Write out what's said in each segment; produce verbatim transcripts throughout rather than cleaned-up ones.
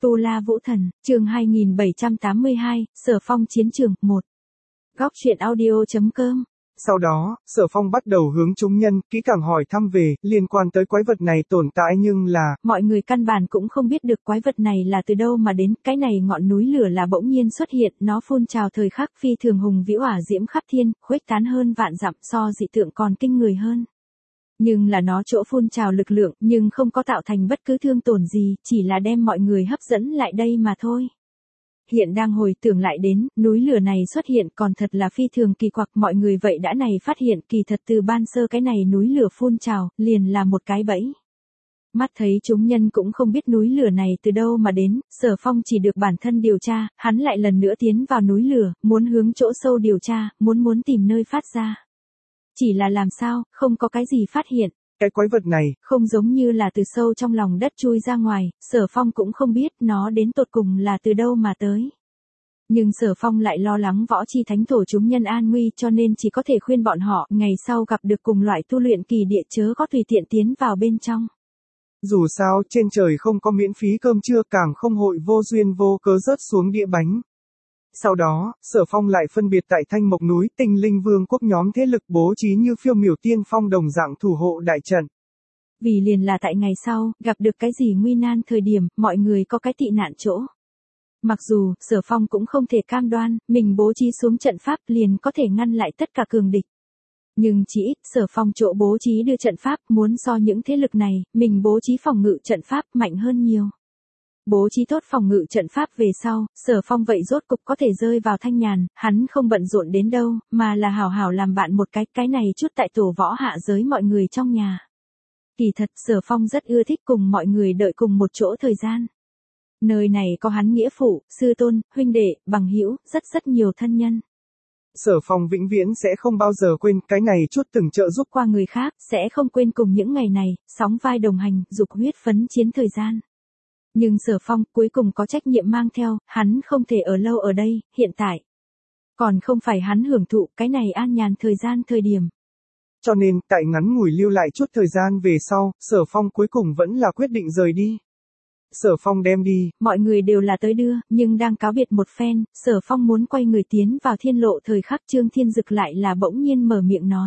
Tu La Vũ Thần, chương hai nghìn bảy trăm tám mươi hai, Sở Phong chiến trường, một. Góc truyện audio chấm com. Sau đó, Sở Phong bắt đầu hướng chúng nhân, kỹ càng hỏi thăm về, liên quan tới quái vật này tồn tại nhưng là... Mọi người căn bản cũng không biết được quái vật này là từ đâu mà đến, cái này ngọn núi lửa là bỗng nhiên xuất hiện, nó phun trào thời khắc phi thường hùng vĩ hỏa diễm khắp thiên, khuếch tán hơn vạn dặm, so dị tượng còn kinh người hơn. Nhưng là nó chỗ phun trào lực lượng, nhưng không có tạo thành bất cứ thương tổn gì, chỉ là đem mọi người hấp dẫn lại đây mà thôi. Hiện đang hồi tưởng lại đến, núi lửa này xuất hiện còn thật là phi thường kỳ quặc, mọi người vậy đã này phát hiện kỳ thật từ ban sơ cái này núi lửa phun trào, liền là một cái bẫy. Mắt thấy chúng nhân cũng không biết núi lửa này từ đâu mà đến, Sở Phong chỉ được bản thân điều tra, hắn lại lần nữa tiến vào núi lửa, muốn hướng chỗ sâu điều tra, muốn muốn tìm nơi phát ra. Chỉ là làm sao, không có cái gì phát hiện. Cái quái vật này, không giống như là từ sâu trong lòng đất chui ra ngoài, Sở Phong cũng không biết nó đến tột cùng là từ đâu mà tới. Nhưng Sở Phong lại lo lắng võ chi thánh thổ chúng nhân an nguy cho nên chỉ có thể khuyên bọn họ ngày sau gặp được cùng loại tu luyện kỳ địa chớ có tùy tiện tiến vào bên trong. Dù sao trên trời không có miễn phí cơm trưa, càng không hội vô duyên vô cớ rớt xuống đĩa bánh. Sau đó, Sở Phong lại phân biệt tại Thanh Mộc núi, Tinh Linh Vương quốc nhóm thế lực bố trí như phiêu miểu tiên phong đồng dạng thủ hộ đại trận. Vì liền là tại ngày sau, gặp được cái gì nguy nan thời điểm, mọi người có cái tị nạn chỗ. Mặc dù, Sở Phong cũng không thể cam đoan, mình bố trí xuống trận pháp liền có thể ngăn lại tất cả cường địch. Nhưng chỉ ít, Sở Phong chỗ bố trí đưa trận pháp muốn so những thế lực này, mình bố trí phòng ngự trận pháp mạnh hơn nhiều. Bố trí tốt phòng ngự trận pháp về sau, Sở Phong vậy rốt cục có thể rơi vào thanh nhàn, hắn không bận rộn đến đâu, mà là hảo hảo làm bạn một cái, cái này chút tại tổ võ hạ giới mọi người trong nhà. Kỳ thật Sở Phong rất ưa thích cùng mọi người đợi cùng một chỗ thời gian. Nơi này có hắn nghĩa phụ, sư tôn, huynh đệ, bằng hữu, rất rất nhiều thân nhân. Sở Phong vĩnh viễn sẽ không bao giờ quên cái này chút từng trợ giúp qua người khác, sẽ không quên cùng những ngày này, sóng vai đồng hành, dục huyết phấn chiến thời gian. Nhưng Sở Phong cuối cùng có trách nhiệm mang theo, hắn không thể ở lâu ở đây, hiện tại. Còn không phải hắn hưởng thụ cái này an nhàn thời gian thời điểm. Cho nên, tại ngắn ngủi lưu lại chút thời gian về sau, Sở Phong cuối cùng vẫn là quyết định rời đi. Sở Phong đem đi. Mọi người đều là tới đưa, nhưng đang cáo biệt một phen, Sở Phong muốn quay người tiến vào thiên lộ thời khắc Trương Thiên Dực lại là bỗng nhiên mở miệng nói.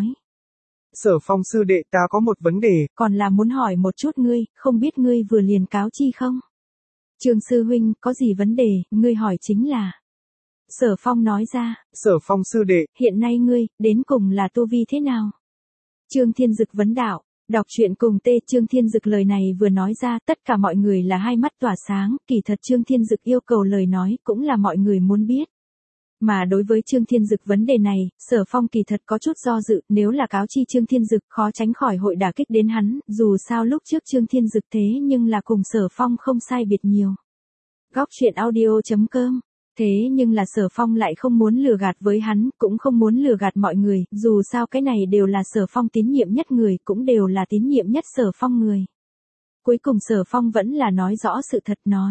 Sở Phong sư đệ, ta có một vấn đề. Còn là muốn hỏi một chút ngươi, không biết ngươi vừa liền cáo chi không? Trương sư huynh, có gì vấn đề, ngươi hỏi chính là. Sở Phong nói ra. Sở Phong sư đệ. Hiện nay ngươi, đến cùng là tu vi thế nào? Trương Thiên Dực vấn đạo. Đọc truyện cùng tê Trương Thiên Dực lời này vừa nói ra, tất cả mọi người là hai mắt tỏa sáng, kỳ thật Trương Thiên Dực yêu cầu lời nói cũng là mọi người muốn biết. Mà đối với Trương Thiên Dực vấn đề này, Sở Phong kỳ thật có chút do dự, nếu là cáo chi Trương Thiên Dực khó tránh khỏi hội đả kích đến hắn, dù sao lúc trước Trương Thiên Dực thế nhưng là cùng Sở Phong không sai biệt nhiều. Góc truyện audio chấm com. Thế nhưng là Sở Phong lại không muốn lừa gạt với hắn, cũng không muốn lừa gạt mọi người, dù sao cái này đều là Sở Phong tín nhiệm nhất người, cũng đều là tín nhiệm nhất Sở Phong người. Cuối cùng Sở Phong vẫn là nói rõ sự thật nói.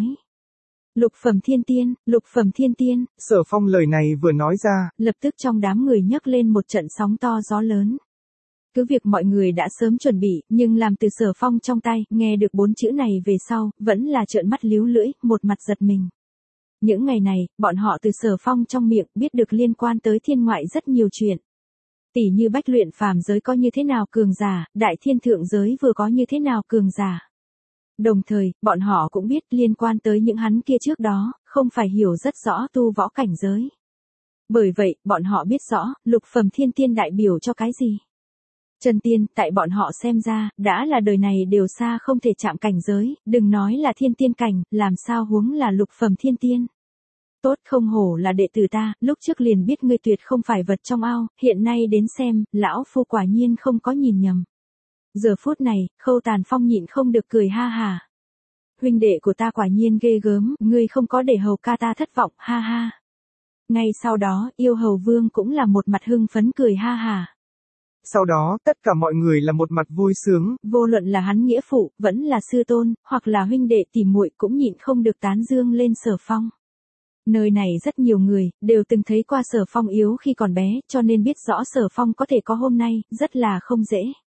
Lục phẩm thiên tiên, lục phẩm thiên tiên. Sở Phong lời này vừa nói ra, lập tức trong đám người nhấc lên một trận sóng to gió lớn. Cứ việc mọi người đã sớm chuẩn bị, nhưng làm từ Sở Phong trong tay, nghe được bốn chữ này về sau, vẫn là trợn mắt líu lưỡi, một mặt giật mình. Những ngày này, bọn họ từ Sở Phong trong miệng biết được liên quan tới thiên ngoại rất nhiều chuyện. Tỷ như bách luyện phàm giới có như thế nào cường giả, đại thiên thượng giới vừa có như thế nào cường giả. Đồng thời, bọn họ cũng biết liên quan tới những hắn kia trước đó, không phải hiểu rất rõ tu võ cảnh giới. Bởi vậy, bọn họ biết rõ, lục phẩm thiên tiên đại biểu cho cái gì. Chân tiên, tại bọn họ xem ra, đã là đời này đều xa không thể chạm cảnh giới, đừng nói là thiên tiên cảnh, làm sao huống là lục phẩm thiên tiên. Tốt không hổ là đệ tử ta, lúc trước liền biết ngươi tuyệt không phải vật trong ao, hiện nay đến xem, lão phu quả nhiên không có nhìn nhầm. Giờ phút này, Khâu Tàn Phong nhịn không được cười ha hà. Huynh đệ của ta quả nhiên ghê gớm, ngươi không có để hầu ca ta thất vọng, ha ha. Ngay sau đó, yêu hầu vương cũng là một mặt hưng phấn cười ha hà. Sau đó, tất cả mọi người là một mặt vui sướng. Vô luận là hắn nghĩa phụ, vẫn là sư tôn, hoặc là huynh đệ tỉ muội cũng nhịn không được tán dương lên Sở Phong. Nơi này rất nhiều người, đều từng thấy qua Sở Phong yếu khi còn bé, cho nên biết rõ Sở Phong có thể có hôm nay, rất là không dễ.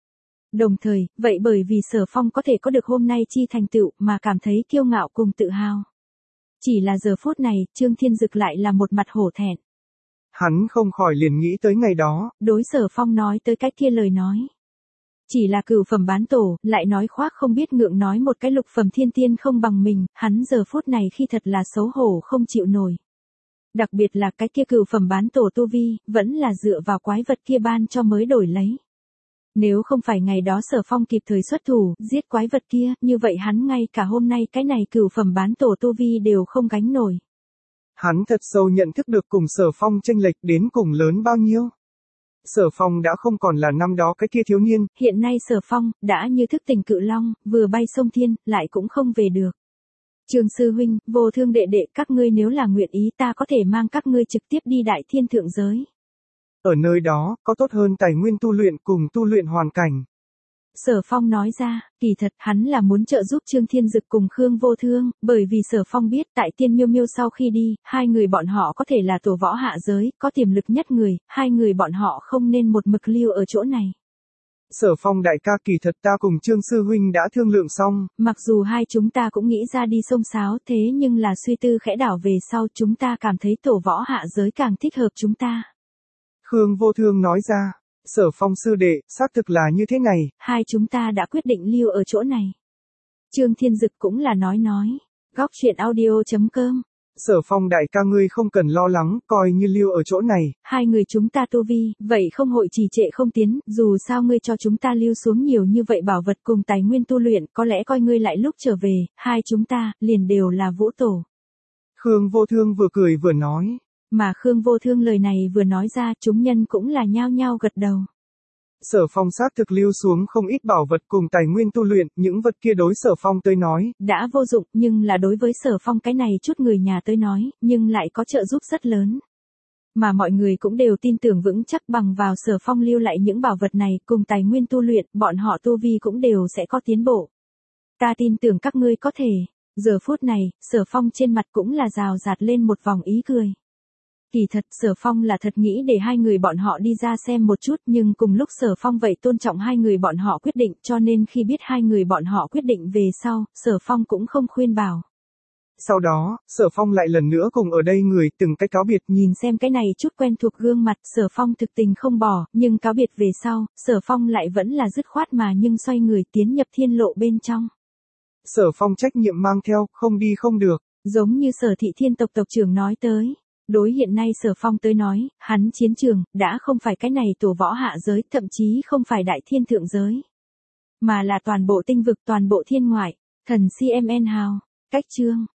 Đồng thời, vậy bởi vì Sở Phong có thể có được hôm nay chi thành tựu mà cảm thấy kiêu ngạo cùng tự hào. Chỉ là giờ phút này, Trương Thiên Dực lại là một mặt hổ thẹn. Hắn không khỏi liền nghĩ tới ngày đó. Đối Sở Phong nói tới cái kia lời nói. Chỉ là cửu phẩm bán tổ, lại nói khoác không biết ngượng nói một cái lục phẩm thiên tiên không bằng mình, hắn giờ phút này khi thật là xấu hổ không chịu nổi. Đặc biệt là cái kia cửu phẩm bán tổ tu vi, vẫn là dựa vào quái vật kia ban cho mới đổi lấy. Nếu không phải ngày đó Sở Phong kịp thời xuất thủ, giết quái vật kia, như vậy hắn ngay cả hôm nay cái này cửu phẩm bán tổ tu vi đều không gánh nổi. Hắn thật sâu nhận thức được cùng Sở Phong chênh lệch đến cùng lớn bao nhiêu. Sở Phong đã không còn là năm đó cái kia thiếu niên. Hiện nay Sở Phong, đã như thức tỉnh cự long, vừa bay sông thiên, lại cũng không về được. Trường sư huynh, vô thương đệ đệ, các ngươi nếu là nguyện ý ta có thể mang các ngươi trực tiếp đi đại thiên thượng giới. Ở nơi đó, có tốt hơn tài nguyên tu luyện cùng tu luyện hoàn cảnh. Sở Phong nói ra, kỳ thật hắn là muốn trợ giúp Trương Thiên Dực cùng Khương Vô Thương, bởi vì Sở Phong biết tại Tiên Miêu Miêu sau khi đi, hai người bọn họ có thể là tổ võ hạ giới, có tiềm lực nhất người, hai người bọn họ không nên một mực lưu ở chỗ này. Sở Phong đại ca, kỳ thật ta cùng Trương sư huynh đã thương lượng xong. Mặc dù hai chúng ta cũng nghĩ ra đi sông sáo, thế nhưng là suy tư khẽ đảo về sau chúng ta cảm thấy tổ võ hạ giới càng thích hợp chúng ta. Khương Vô Thương nói ra. Sở Phong sư đệ, xác thực là như thế này. Hai chúng ta đã quyết định lưu ở chỗ này. Trương Thiên Dực cũng là nói nói. Góc truyện audio chấm com. Sở Phong đại ca, ngươi không cần lo lắng, coi như lưu ở chỗ này. Hai người chúng ta tu vi, vậy không hội trì trệ không tiến, dù sao ngươi cho chúng ta lưu xuống nhiều như vậy bảo vật cùng tài nguyên tu luyện, có lẽ coi ngươi lại lúc trở về, hai chúng ta, liền đều là vũ tổ. Khương Vô Thương vừa cười vừa nói. Mà Khương Vô Thương lời này vừa nói ra, chúng nhân cũng là nhao nhao gật đầu. Sở Phong xác thực lưu xuống không ít bảo vật cùng tài nguyên tu luyện, những vật kia đối Sở Phong tới nói đã vô dụng, nhưng là đối với Sở Phong cái này chút người nhà tới nói, nhưng lại có trợ giúp rất lớn. Mà mọi người cũng đều tin tưởng vững chắc bằng vào Sở Phong lưu lại những bảo vật này cùng tài nguyên tu luyện, bọn họ tu vi cũng đều sẽ có tiến bộ. Ta tin tưởng các ngươi có thể. Giờ phút này, Sở Phong trên mặt cũng là rào rạt lên một vòng ý cười. Kỳ thật Sở Phong là thật nghĩ để hai người bọn họ đi ra xem một chút, nhưng cùng lúc Sở Phong vậy tôn trọng hai người bọn họ quyết định, cho nên khi biết hai người bọn họ quyết định về sau, Sở Phong cũng không khuyên bảo. Sau đó, Sở Phong lại lần nữa cùng ở đây người từng cái cáo biệt. Nhìn xem cái này chút quen thuộc gương mặt, Sở Phong thực tình không bỏ, nhưng cáo biệt về sau, Sở Phong lại vẫn là dứt khoát mà nhưng xoay người tiến nhập thiên lộ bên trong. Sở Phong trách nhiệm mang theo, không đi không được. Giống như Sở Thị Thiên tộc tộc trưởng nói tới. Đối hiện nay Sở Phong tới nói, hắn chiến trường, đã không phải cái này tổ võ hạ giới, thậm chí không phải đại thiên thượng giới. Mà là toàn bộ tinh vực, toàn bộ thiên ngoại, thần xê em en hào, cách chương.